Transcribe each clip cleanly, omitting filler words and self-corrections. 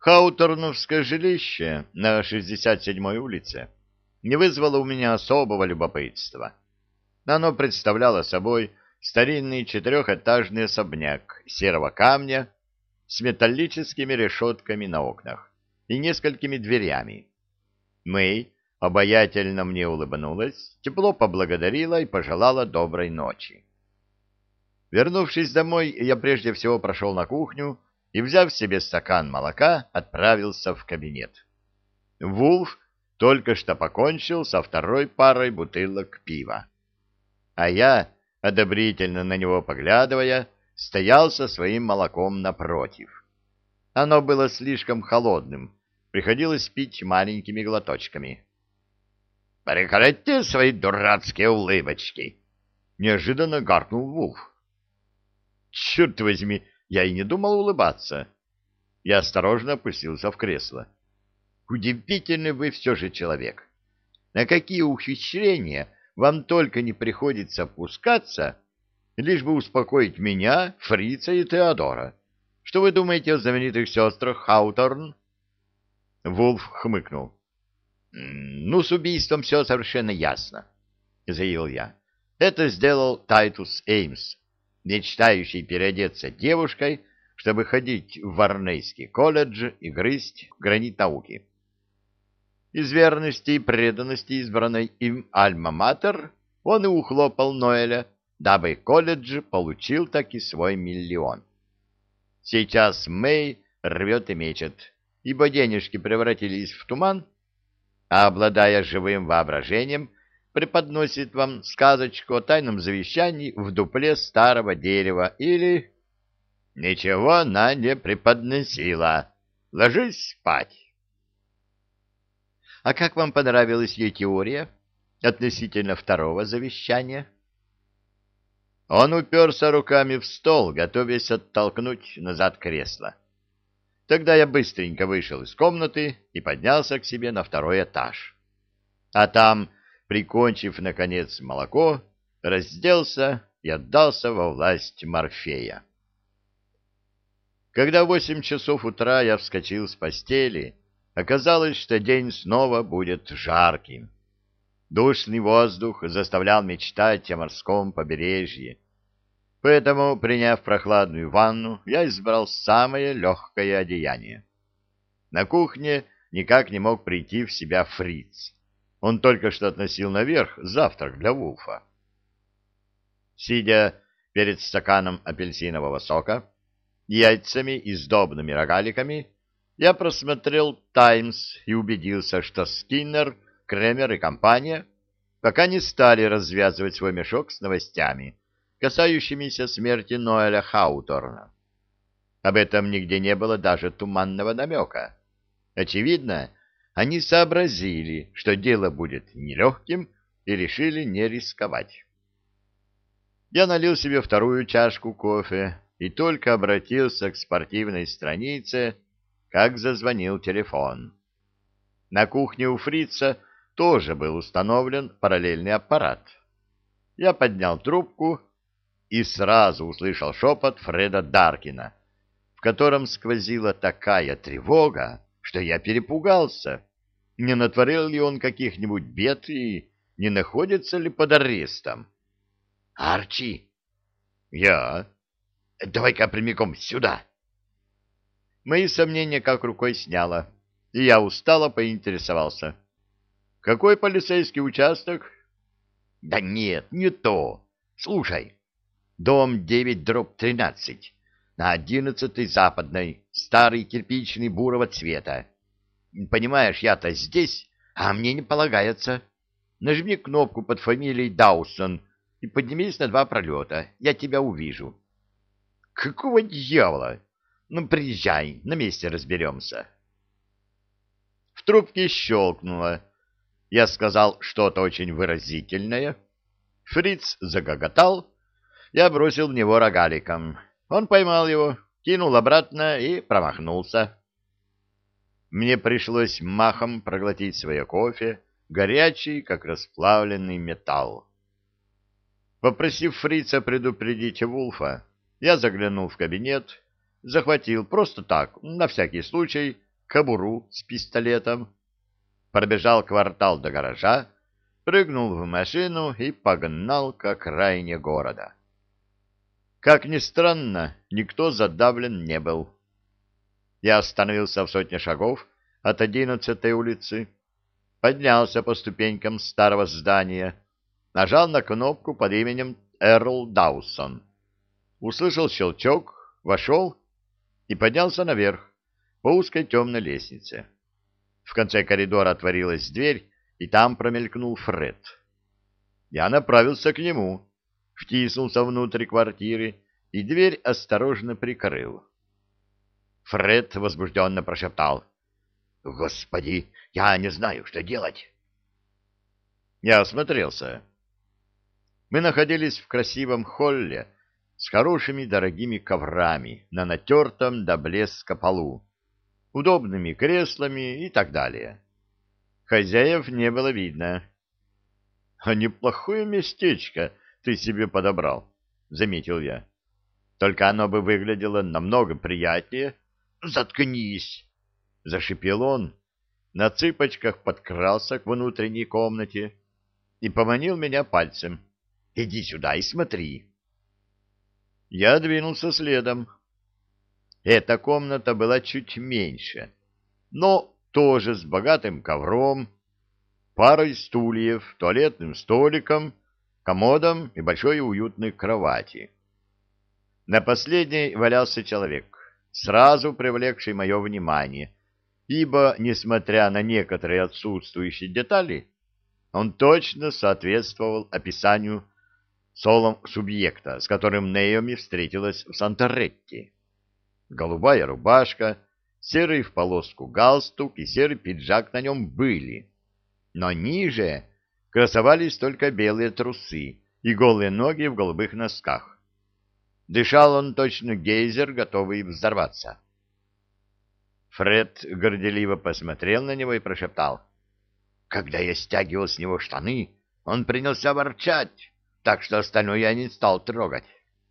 Хауторновское жилище на 67-й улице не вызвало у меня особого любопытства. Оно представляло собой старинный четырехэтажный особняк серого камня с металлическими решетками на окнах и несколькими дверями. Мэй обаятельно мне улыбнулась, тепло поблагодарила и пожелала доброй ночи. Вернувшись домой, я прежде всего прошел на кухню и, взяв себе стакан молока, отправился в кабинет. Вулф только что покончил со второй парой бутылок пива. А я, одобрительно на него поглядывая, стоял со своим молоком напротив. Оно было слишком холодным, приходилось пить маленькими глоточками. — Прекрати свои дурацкие улыбочки! — неожиданно гаркнул Вулф. Черт возьми, я и не думал улыбаться. Я осторожно опустился в кресло. Удивительный вы все же человек. На какие ухищрения вам только не приходится опускаться, лишь бы успокоить меня, Фрица и Теодора. Что вы думаете о знаменитых сестрах Хауторн? Вулф хмыкнул. Ну, с убийством все совершенно ясно, заявил я. Это сделал Тайтус Эймс, мечтающий переодеться девушкой, чтобы ходить в Варнейский колледж и грызть гранит науки. Из верности и преданности избранной им Альма-Матер он и ухлопал Ноэля, дабы колледж получил таки свой миллион. Сейчас Мэй рвет и мечет, ибо денежки превратились в туман, а, обладая живым воображением, преподносит вам сказочку о тайном завещании в дупле старого дерева или... Ничего она не преподносила. Ложись спать. А как вам понравилась ее теория относительно второго завещания? Он уперся руками в стол, готовясь оттолкнуть назад кресло. Тогда я быстренько вышел из комнаты и поднялся к себе на второй этаж. А там, прикончив, наконец, молоко, разделся и отдался во власть Морфея. Когда в 8 часов утра я вскочил с постели, оказалось, что день снова будет жарким. Душный воздух заставлял мечтать о морском побережье. Поэтому, приняв прохладную ванну, я избрал самое легкое одеяние. На кухне никак не мог прийти в себя Фриц. Он только что относил наверх завтрак для Вулфа. Сидя перед стаканом апельсинового сока, яйцами и сдобными рогаликами, я просмотрел «Таймс» и убедился, что Скиннер, Кремер и компания пока не стали развязывать свой мешок с новостями, касающимися смерти Ноэля Хауторна. Об этом нигде не было даже туманного намека. Очевидно, они сообразили, что дело будет нелегким, и решили не рисковать. Я налил себе вторую чашку кофе и только обратился к спортивной странице, как зазвонил телефон. На кухне у Фрица тоже был установлен параллельный аппарат. Я поднял трубку и сразу услышал шепот Фреда Даркина, в котором сквозила такая тревога, что я перепугался. Не натворил ли он каких-нибудь бед и не находится ли под арестом? — Арчи! — Я. — Давай-ка прямиком сюда. Мои сомнения как рукой сняло, и я устало поинтересовался. — Какой полицейский участок? — Да нет, не то. Слушай, дом 9/13, на 11-й Западной, старый кирпичный бурого цвета. Понимаешь, я-то здесь, а мне не полагается. Нажми кнопку под фамилией Даусон и поднимись на 2 пролета. Я тебя увижу. — Какого дьявола? Ну, приезжай, на месте разберемся. В трубке щелкнуло. Я сказал что-то очень выразительное. Фриц загоготал. Я бросил в него рогаликом. Он поймал его, кинул обратно и промахнулся. Мне пришлось махом проглотить свое кофе, горячий, как расплавленный металл. Попросив Фрица предупредить Вулфа, я заглянул в кабинет, захватил просто так, на всякий случай, кобуру с пистолетом, пробежал квартал до гаража, прыгнул в машину и погнал к окраине города. Как ни странно, никто задавлен не был. Я остановился в сотне шагов от 11-й улицы, поднялся по ступенькам старого здания, нажал на кнопку под именем Эрл Даусон. Услышал щелчок, вошел и поднялся наверх по узкой темной лестнице. В конце коридора отворилась дверь, и там промелькнул Фред. Я направился к нему, втиснулся внутрь квартиры и дверь осторожно прикрыл. Фред возбужденно прошептал: «Господи, я не знаю, что делать». Я осмотрелся. Мы находились в красивом холле с хорошими дорогими коврами на натертом до блеска полу, удобными креслами и так далее. Хозяев не было видно. — А неплохое местечко ты себе подобрал, — заметил я. — Только оно бы выглядело намного приятнее. — Заткнись! — зашипел он, на цыпочках подкрался к внутренней комнате и поманил меня пальцем. — Иди сюда и смотри. Я двинулся следом. Эта комната была чуть меньше, но тоже с богатым ковром, парой стульев, туалетным столиком, комодом и большой уютной кровати. На последней валялся человек, сразу привлекший мое внимание, ибо, несмотря на некоторые отсутствующие детали, он точно соответствовал описанию соло-субъекта, с которым Наоми встретилась в Санторетти. Голубая рубашка, серый в полоску галстук и серый пиджак на нем были, но ниже красовались только белые трусы и голые ноги в голубых носках. Дышал он точно гейзер, готовый взорваться. Фред горделиво посмотрел на него и прошептал: «Когда я стягивал с него штаны, он принялся ворчать, так что остальное я не стал трогать».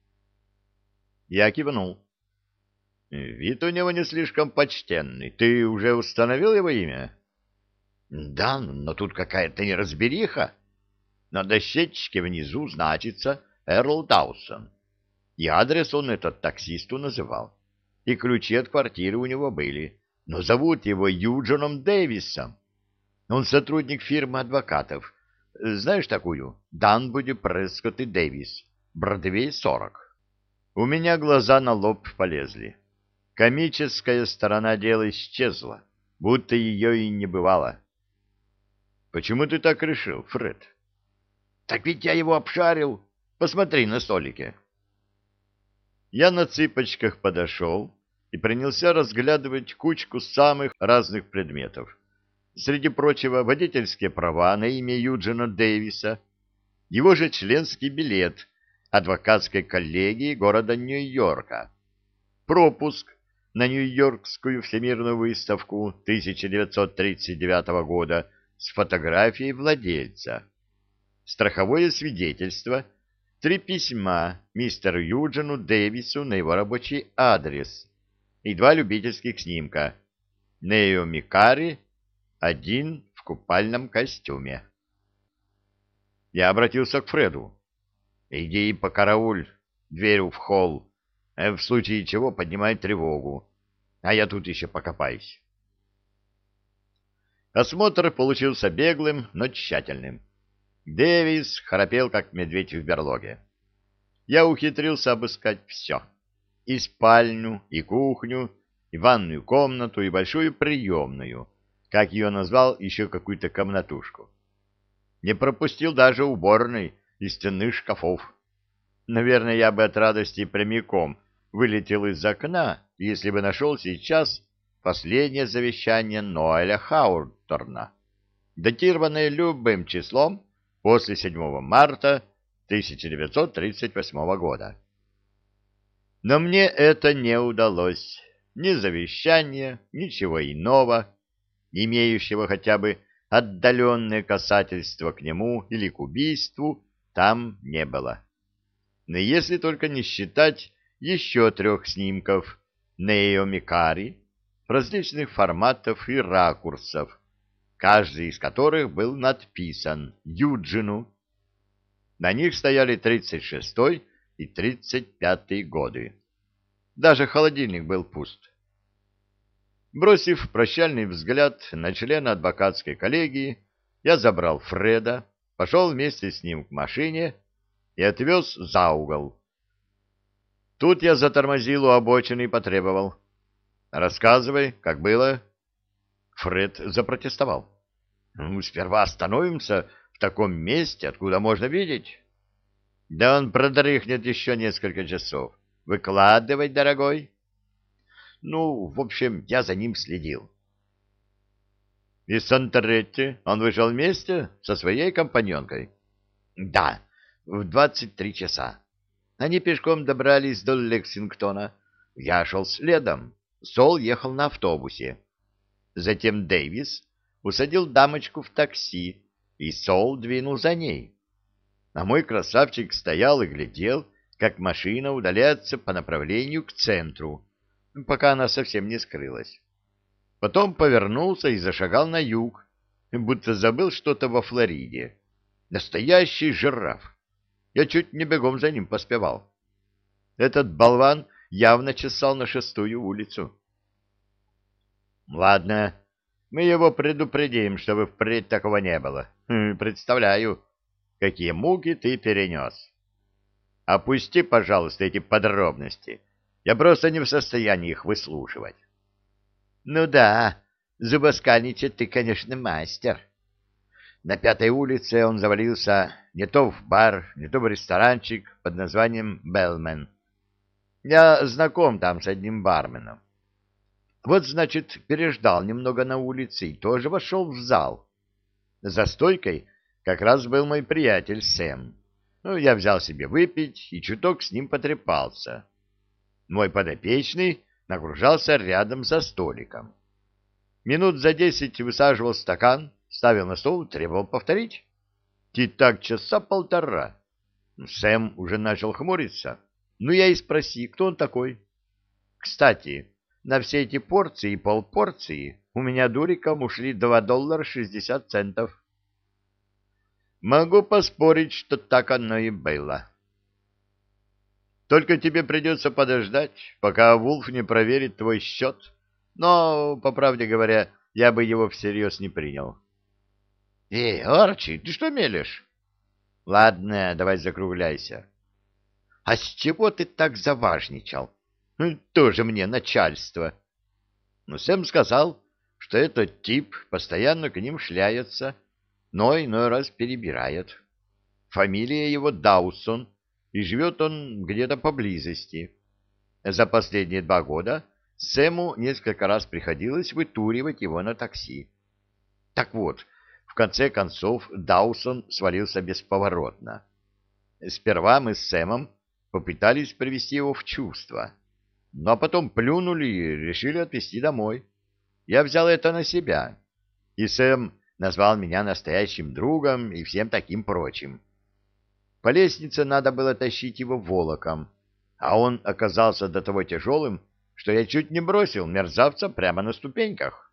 Я кивнул. «Вид у него не слишком почтенный. Ты уже установил его имя?» «Да, но тут какая-то неразбериха. На дощечке внизу значится Эрл Даусон. И адрес он этот таксисту называл. И ключи от квартиры у него были. Но зовут его Юджином Дэвисом. Он сотрудник фирмы адвокатов. Знаешь такую? Данбуди, Прескотт и Дэвис. Бродвей 40. У меня глаза на лоб полезли. Комическая сторона дела исчезла, будто ее и не бывало. «Почему ты так решил, Фред?» «Так ведь я его обшарил. Посмотри на столике». Я на цыпочках подошел и принялся разглядывать кучку самых разных предметов. Среди прочего, водительские права на имя Юджина Дэвиса, его же членский билет адвокатской коллегии города Нью-Йорка, пропуск на Нью-Йоркскую всемирную выставку 1939 года с фотографией владельца, страховое свидетельство, 3 письма мистеру Юджину Дэвису на его рабочий адрес и 2 любительских снимка. Наоми Карри, один в купальном костюме. Я обратился к Фреду. «Иди и покарауль дверь в холл, в случае чего поднимай тревогу, а я тут еще покопаюсь». Осмотр получился беглым, но тщательным. Дэвис храпел, как медведь в берлоге. Я ухитрился обыскать все. И спальню, и кухню, и ванную комнату, и большую приемную, как ее назвал, еще какую-то комнатушку. Не пропустил даже уборной и стенных шкафов. Наверное, я бы от радости прямиком вылетел из окна, если бы нашел сейчас последнее завещание Ноэля Хаурторна, датированное любым числом после 7 марта 1938 года. Но мне это не удалось. Ни завещания, ничего иного, имеющего хотя бы отдаленное касательство к нему или к убийству, там не было. Но если только не считать еще 3 снимков Наоми Карри, различных форматов и ракурсов, каждый из которых был надписан Юджину. На них стояли 36-й и 35-й годы. Даже холодильник был пуст. Бросив прощальный взгляд на члена адвокатской коллегии, я забрал Фреда, пошел вместе с ним к машине и отвез за угол. Тут я затормозил у обочины и потребовал: «Рассказывай, как было?» Фред запротестовал: «Сперва остановимся в таком месте, откуда можно видеть». «Да он продрыхнет еще несколько часов. Выкладывай, дорогой». Ну, в общем, я за ним следил. Из Санторетти он вышел вместе со своей компаньонкой? Да, в 23 часа. Они пешком добрались до Лексингтона. Я шел следом. Сол ехал на автобусе. Затем Дэвис усадил дамочку в такси, и Сол двинул за ней. А мой красавчик стоял и глядел, как машина удаляется по направлению к центру, пока она совсем не скрылась. Потом повернулся и зашагал на юг, будто забыл что-то во Флориде. Настоящий жираф. Я чуть не бегом за ним поспевал. Этот болван явно чесал на 6-ю улицу. Ладно, мы его предупредим, чтобы впредь такого не было. Представляю, какие муки ты перенес. Опусти, пожалуйста, эти подробности. Я просто не в состоянии их выслушивать. Ну да, зубоскальничать ты, конечно, мастер. На 5-й улице он завалился не то в бар, не то в ресторанчик под названием «Беллмен». Я знаком там с одним барменом. Вот, значит, переждал немного на улице и тоже вошел в зал. За стойкой как раз был мой приятель Сэм. Ну, я взял себе выпить и чуток с ним потрепался. Мой подопечный нагружался рядом за столиком. Минут за 10 высаживал стакан, ставил на стол, требовал повторить. И так часа полтора. Сэм уже начал хмуриться. Ну, я и спроси, кто он такой. Кстати, на все эти порции и полпорции у меня дуриком ушли $2.60. Могу поспорить, что так оно и было. Только тебе придется подождать, пока Вулф не проверит твой счет. Но, по правде говоря, я бы его всерьез не принял. — Арчи, ты что мелешь? — Ладно, давай закругляйся. — А с чего ты так заважничал? Тоже мне начальство. Ну, Сэм сказал, что этот тип постоянно к ним шляется, но иной раз перебирает. Фамилия его Даусон, и живет он где-то поблизости. За последние 2 года Сэму несколько раз приходилось вытуривать его на такси. Так вот, в конце концов Даусон свалился бесповоротно. Сперва мы с Сэмом попытались привести его в чувство, но потом плюнули и решили отвезти домой. Я взял это на себя, и Сэм назвал меня настоящим другом и всем таким прочим. По лестнице надо было тащить его волоком, а он оказался до того тяжелым, что я чуть не бросил мерзавца прямо на ступеньках.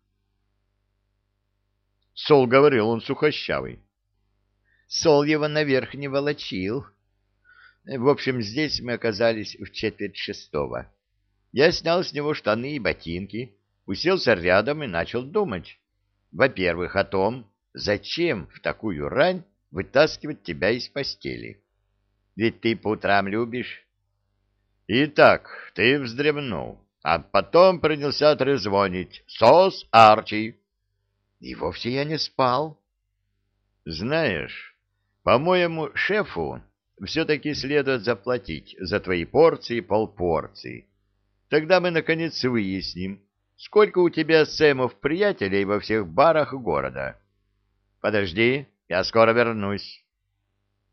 Сол говорил, он сухощавый. Сол его наверх не волочил. В общем, здесь мы оказались в 5:45. Я снял с него штаны и ботинки, уселся рядом и начал думать. Во-первых, о том, зачем в такую рань вытаскивать тебя из постели. Ведь ты по утрам любишь. Итак, ты вздремнул, а потом принялся трезвонить. «Сос, Арчи!» И вовсе я не спал. Знаешь, по-моему, шефу все-таки следует заплатить за твои порции и полпорции. Тогда мы, наконец, выясним, сколько у тебя Сэмов приятелей во всех барах города. Подожди, я скоро вернусь.